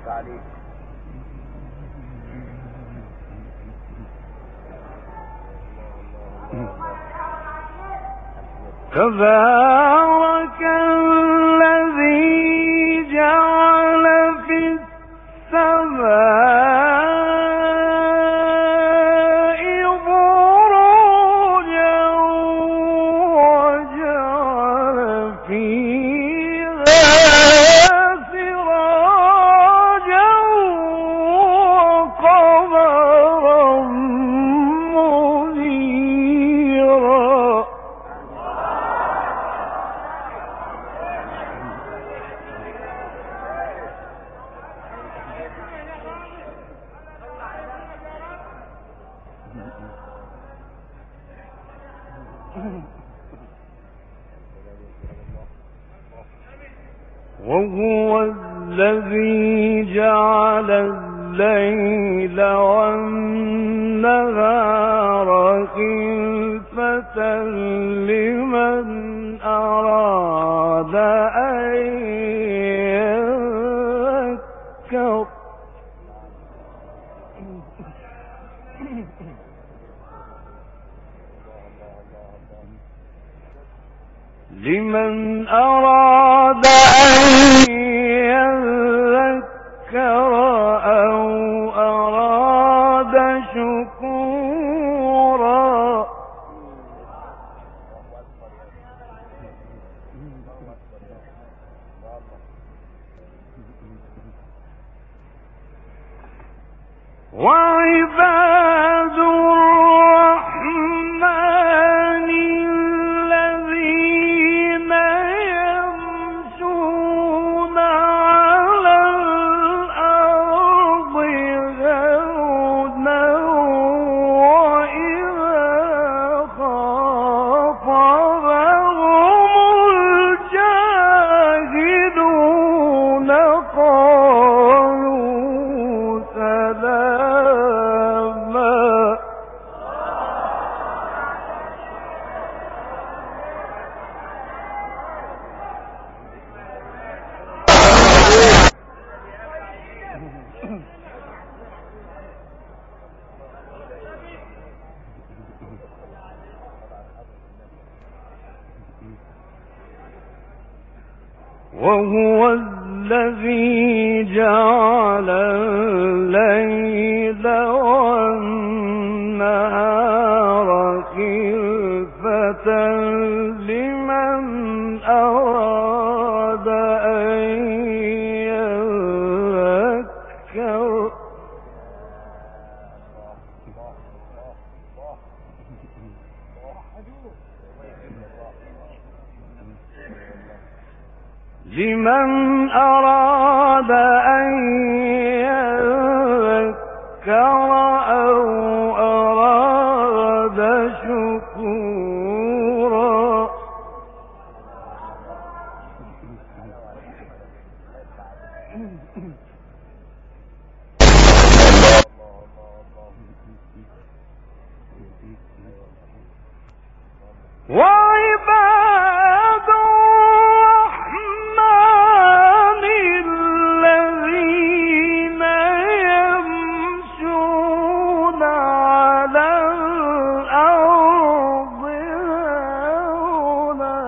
تبارك الذي جعل في السماء بروجا وجعل فيها سراجا وقمرا منيرا. وهو الذي جعل الليل والنهار خلفة لمن أراد أن يذكر أو أراد شكورا. وعباد الرحمن الذين يمشون على الأرض هونا وإذا خاطبهم الجاهلون قالوا سلاما. وهو الذي جعل الليل والنهار خلفة لمن أراد أن يذكر أو أراد شكورا. وعباد الرحمن الذين يمشون على الأرض هونا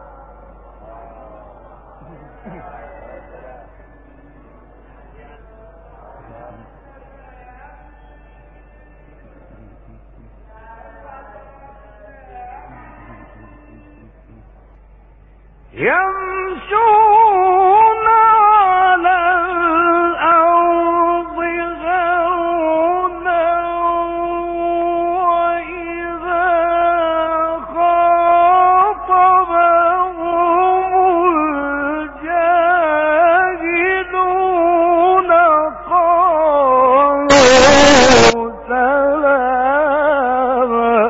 يمشون على الأرض هونا وإذا خاطبهم الجاهلون قالوا سلاما.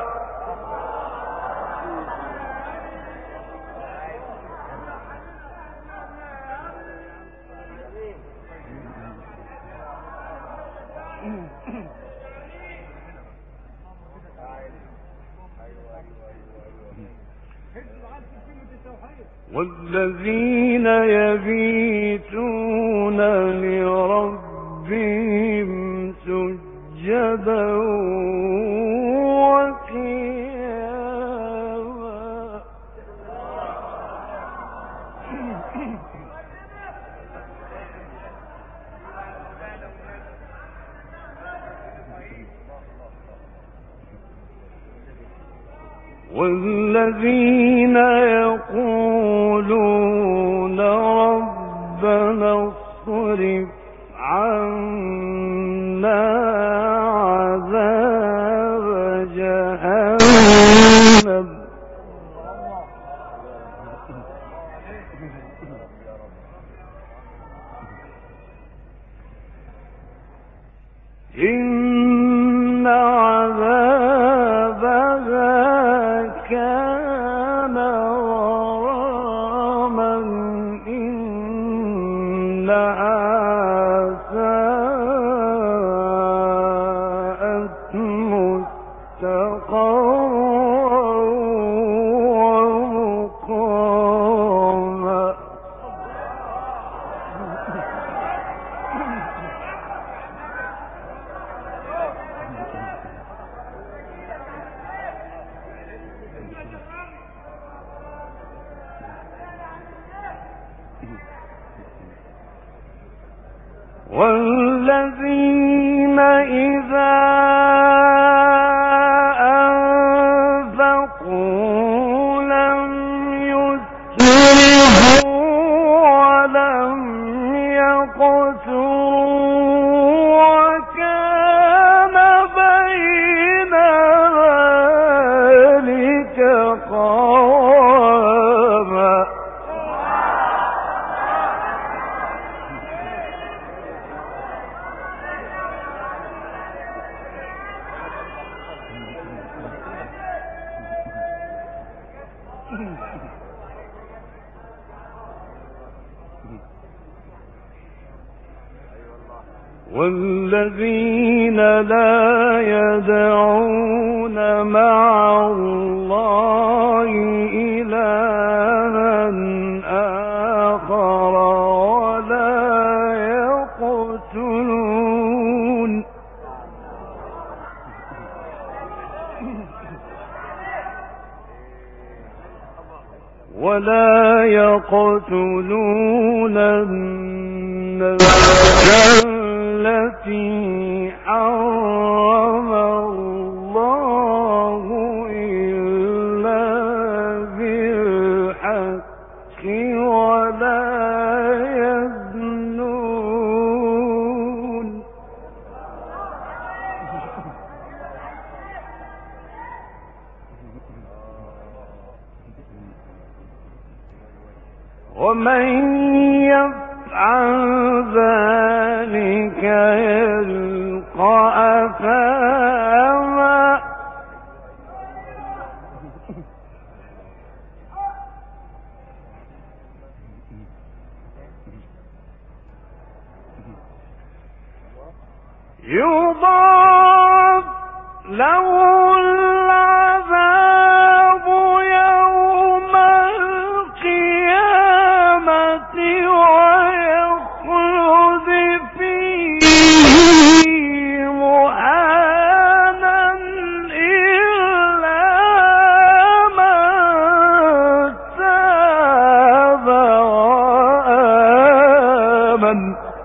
والذين يبيتون لربهم والذين يقولون ربنا اصرف عنا عذاب جهنم إن عذابها كان غراما إنها ساءت مستقرا ومقاما والذين إذا أنفقوا لم يسرفوا ولم يقتروا وكان بين ذلك قواما والذين لا يدعون مع الله إلها آخر ولا يقتلون النفس التي حرم الله إلا بالحق ولا يزنون ومن يفعل ذلك يلقى أثاما يضاعف له العذاب يوم القيامة ويخلد فيه مهانا إلا من تاب وآمن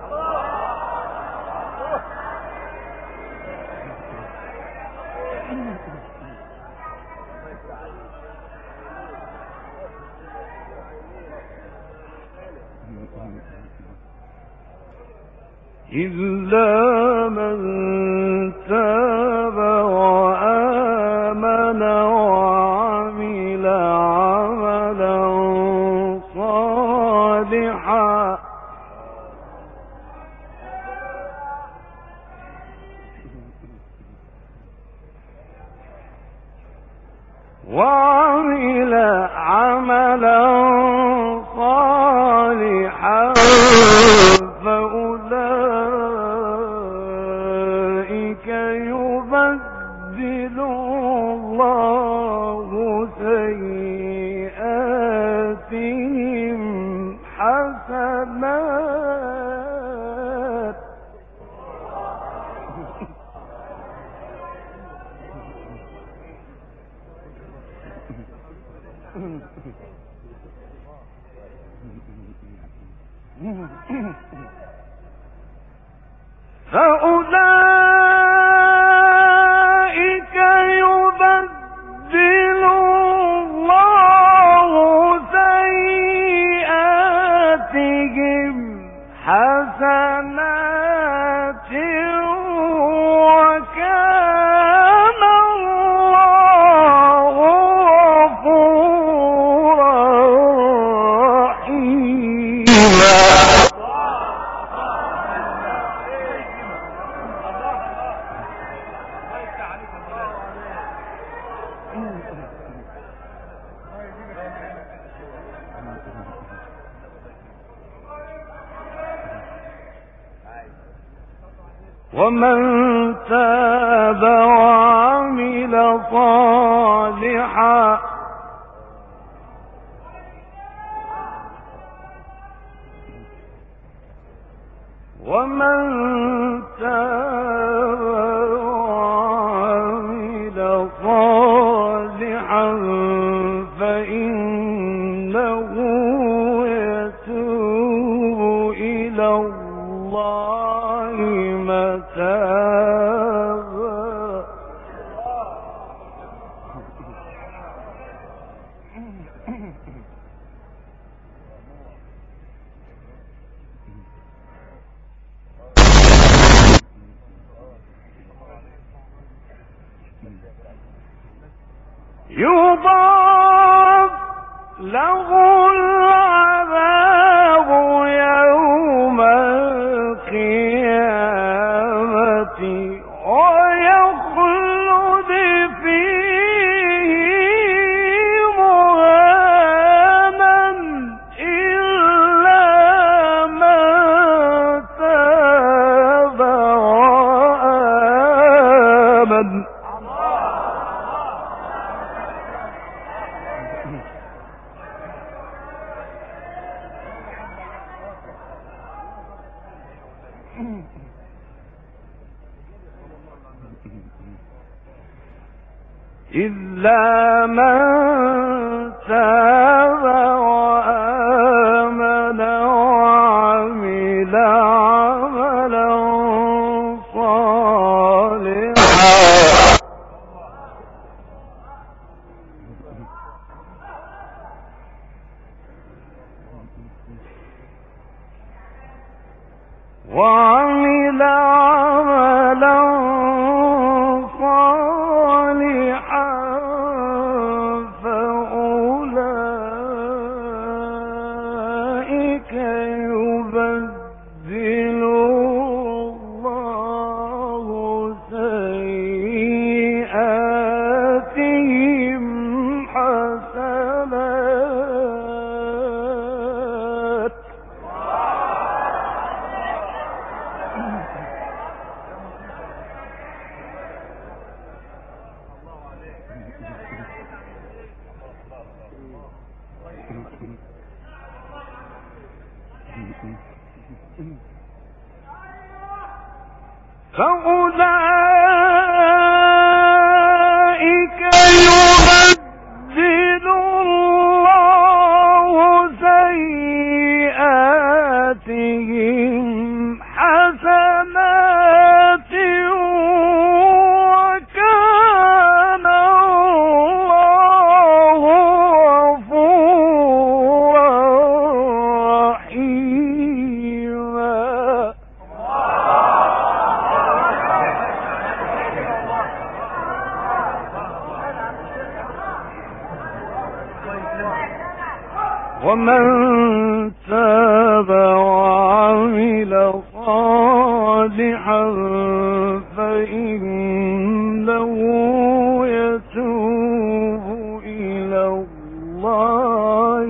إلا من تاب وآمن وعمل عملا صالحا فأولئك يبدل الله سيئاتهم حسنات فأولئك يبدل الله سيئاتهم حسنات وكان الله غفورا رحيما. ومن تاب وعمل صالحا فإنه يتوب إلى الله متابا. يضاعف له العذاب يوم القيامة ويخلد فيه مهانا إلا من تاب وآمن. إلا من تاب وآمن وعمل عملا صالحا وعمل عملا صالحا فأولئك يبدل الله سيئاتهم حسنات فأولئك يبدل الله سيئاتهم حسنات وكان الله غفورا رحيما. ومن تاب وعمل صالحا فإنه يتوب إلى الله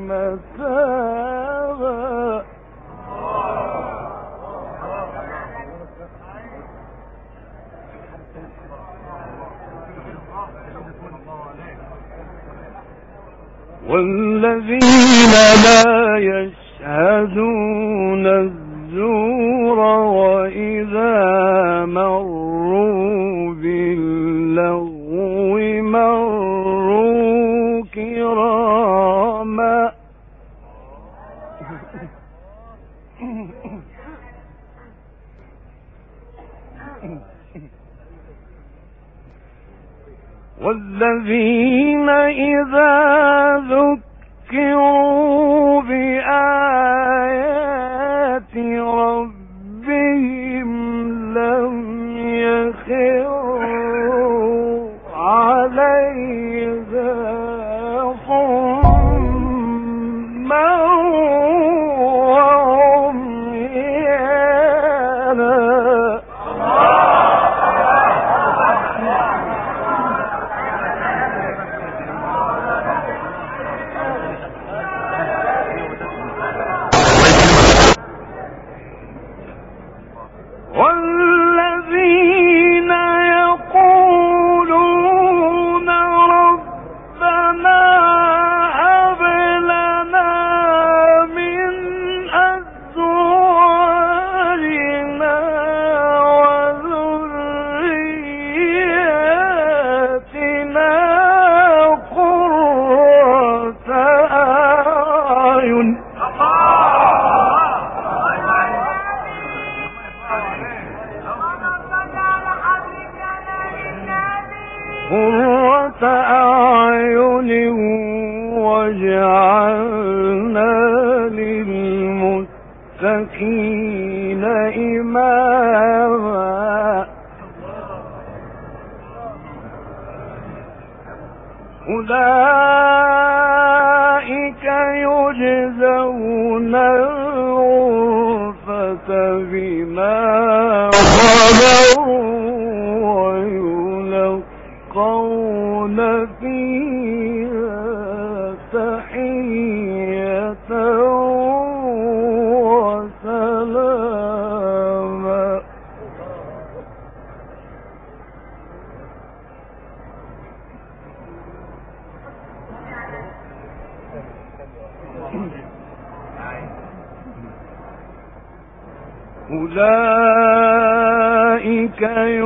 متابا. والذين لا يشهدون الزور وإذا مروا باللغو مروا كراما والذين إذا ذكروا بآيات ربهم لم يخروا عليها صما وعميانا. والذين يقولون ربنا هب لنا من أزواجنا وذرياتنا قرة أعين واجعلنا للمتقين إماما. أولئك يجزون الغرفة بما صبروا ويلقون فيها تحية وسلاما. أولئك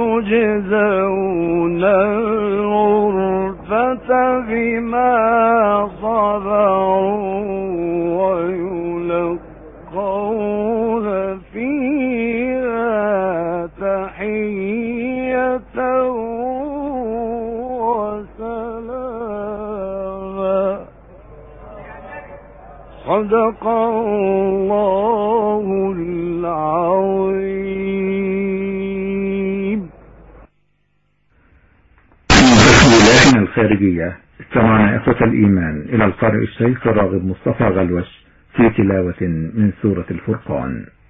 يجزون الغرفة بما صبروا ويلقون فيها تحية وسلاما. صدق الله العظيم. تسجيلاتنا الخارجية استمعنا إخوة الإيمان إلى القارئ الشيخ راغب مصطفى غلوش في تلاوة من سورة الفرقان.